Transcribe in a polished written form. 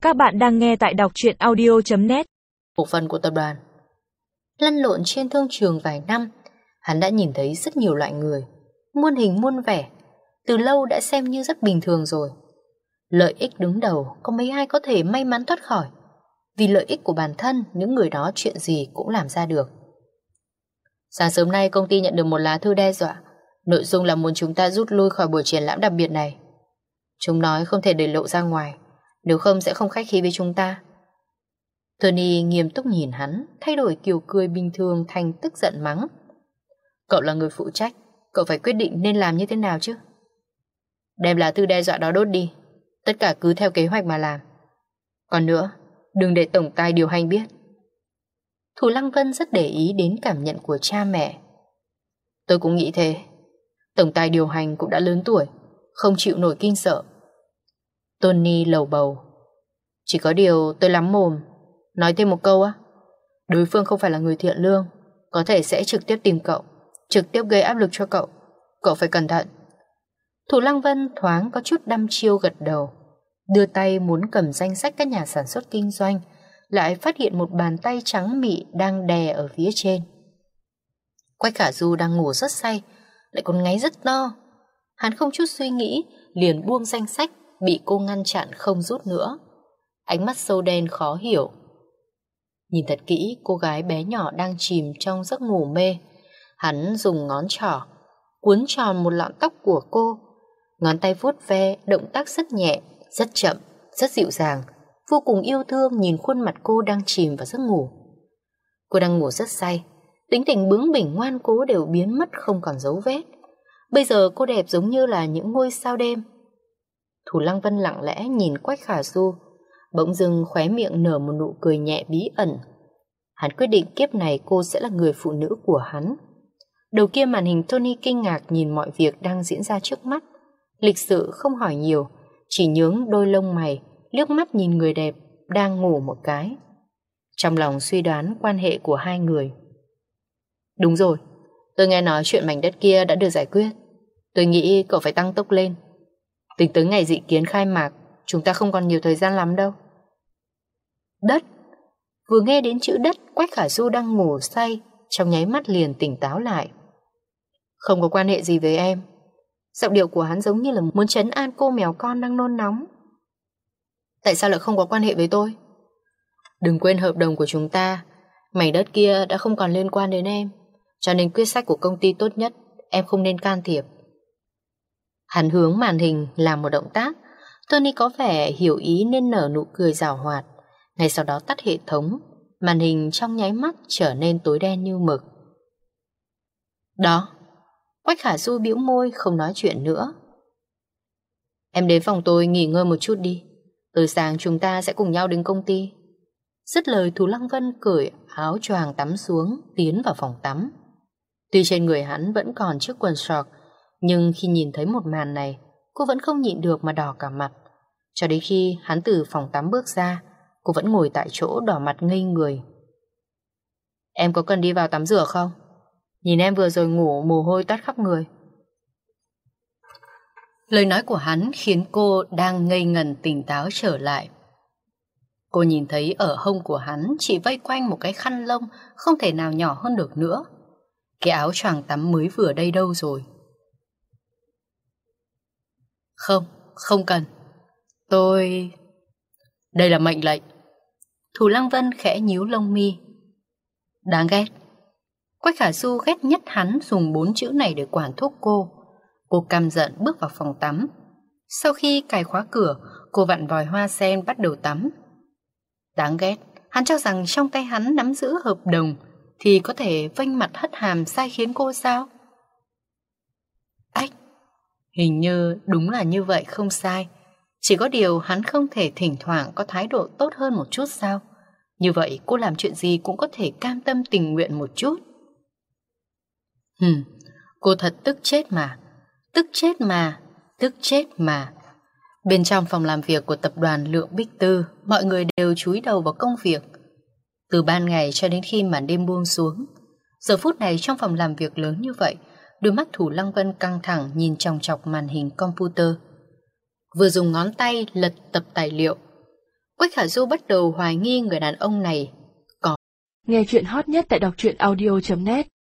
Các bạn đang nghe tại đọc truyện audio.net. Cổ phần của tập đoàn. Lăn lộn trên thương trường vài năm, hắn đã nhìn thấy rất nhiều loại người, muôn hình muôn vẻ, từ lâu đã xem như rất bình thường rồi. Lợi ích đứng đầu, có mấy ai có thể may mắn thoát khỏi. Vì lợi ích của bản thân, những người đó chuyện gì cũng làm ra được. Sáng sớm nay công ty nhận được một lá thư đe dọa. Nội dung là muốn chúng ta rút lui khỏi buổi triển lãm đặc biệt này. Chúng nói không thể để lộ ra ngoài, nếu không sẽ không khách khí với chúng ta. Tony nghiêm túc nhìn hắn, thay đổi kiểu cười bình thường thành tức giận mắng. Cậu là người phụ trách, cậu phải quyết định nên làm như thế nào chứ. Đem lá thư đe dọa đó đốt đi, tất cả cứ theo kế hoạch mà làm. Còn nữa, đừng để tổng tài điều hành biết. Thủ Lăng Vân rất để ý đến cảm nhận của cha mẹ. Tôi cũng nghĩ thế. Tổng tài điều hành cũng đã lớn tuổi, không chịu nổi kinh sợ. Tony lầu bầu. Chỉ có điều tôi lắm mồm. Nói thêm một câu á, đối phương không phải là người thiện lương, có thể sẽ trực tiếp tìm cậu, trực tiếp gây áp lực cho cậu. Cậu phải cẩn thận. Thủ Lăng Vân thoáng có chút đăm chiêu gật đầu, đưa tay muốn cầm danh sách các nhà sản xuất kinh doanh, lại phát hiện một bàn tay trắng mịn đang đè ở phía trên. Quách Khả Du đang ngủ rất say, lại còn ngáy rất to. Hắn không chút suy nghĩ liền buông danh sách, bị cô ngăn chặn không rút nữa. Ánh mắt sâu đen khó hiểu. Nhìn thật kỹ, cô gái bé nhỏ đang chìm trong giấc ngủ mê. Hắn dùng ngón trỏ cuốn tròn một lọn tóc của cô, ngón tay vuốt ve, động tác rất nhẹ, rất chậm, rất dịu dàng, vô cùng yêu thương nhìn khuôn mặt cô đang chìm vào giấc ngủ. Cô đang ngủ rất say, tính tình bướng bỉnh ngoan cố đều biến mất không còn dấu vết. Bây giờ cô đẹp giống như là những ngôi sao đêm. Thủ Lăng Vân lặng lẽ nhìn Quách Khả Du, bỗng dưng khóe miệng nở một nụ cười nhẹ bí ẩn. Hắn quyết định kiếp này cô sẽ là người phụ nữ của hắn. Đầu kia màn hình Tony kinh ngạc nhìn mọi việc đang diễn ra trước mắt, lịch sự không hỏi nhiều, chỉ nhướng đôi lông mày, liếc mắt nhìn người đẹp đang ngủ một cái. Trong lòng suy đoán quan hệ của hai người. Đúng rồi, tôi nghe nói chuyện mảnh đất kia đã được giải quyết. Tôi nghĩ cậu phải tăng tốc lên. Tính tới ngày dự kiến khai mạc, chúng ta không còn nhiều thời gian lắm đâu. Đất. Vừa nghe đến chữ đất, Quách Khả Du đang ngủ say, trong nháy mắt liền tỉnh táo lại. Không có quan hệ gì với em. Giọng điệu của hắn giống như là muốn trấn an cô mèo con đang nôn nóng. Tại sao lại không có quan hệ với tôi? Đừng quên hợp đồng của chúng ta. Mảnh đất kia đã không còn liên quan đến em, cho nên quyết sách của công ty tốt nhất em không nên can thiệp. Hắn hướng màn hình làm một động tác. Tony có vẻ hiểu ý nên nở nụ cười giảo hoạt. Ngay sau đó tắt hệ thống, màn hình trong nháy mắt trở nên tối đen như mực. Đó. Quách Khả Du bĩu môi không nói chuyện nữa. Em đến phòng tôi nghỉ ngơi một chút đi, từ sáng chúng ta sẽ cùng nhau đến công ty. Dứt lời, Thủ Lăng Vân cởi áo choàng tắm xuống, tiến vào phòng tắm. Tuy trên người hắn vẫn còn chiếc quần short, nhưng khi nhìn thấy một màn này, cô vẫn không nhịn được mà đỏ cả mặt. Cho đến khi hắn từ phòng tắm bước ra, cô vẫn ngồi tại chỗ đỏ mặt ngây người. Em có cần đi vào tắm rửa không? Nhìn em vừa rồi ngủ mồ hôi toát khắp người. Lời nói của hắn khiến cô đang ngây ngần tỉnh táo trở lại. Cô nhìn thấy ở hông của hắn chỉ vây quanh một cái khăn lông không thể nào nhỏ hơn được nữa. Cái áo choàng tắm mới vừa đây đâu rồi? Không, không cần. Tôi... Đây là mệnh lệnh. Thủ Lăng Vân khẽ nhíu lông mi. Đáng ghét. Quách Khả Du ghét nhất hắn dùng 4 chữ này để quản thúc cô. Cô căm giận bước vào phòng tắm. Sau khi cài khóa cửa, cô vặn vòi hoa sen bắt đầu tắm. Đáng ghét, hắn cho rằng trong tay hắn nắm giữ hợp đồng thì có thể vênh mặt hất hàm sai khiến cô sao? Ách, hình như đúng là như vậy không sai. Chỉ có điều hắn không thể thỉnh thoảng có thái độ tốt hơn một chút sao? Như vậy cô làm chuyện gì cũng có thể cam tâm tình nguyện một chút. Cô thật tức chết mà. Tức chết mà. Tức chết mà. Bên trong phòng làm việc của tập đoàn Lượng Bích Tư, mọi người đều chúi đầu vào công việc. Từ ban ngày cho đến khi màn đêm buông xuống, giờ phút này trong phòng làm việc lớn như vậy, đôi mắt Thủ Lăng Vân căng thẳng nhìn chòng chọc màn hình computer. Vừa dùng ngón tay lật tập tài liệu, Quách Khả Du bắt đầu hoài nghi người đàn ông này. Nghe chuyện hot nhất tại đọc truyện audio.net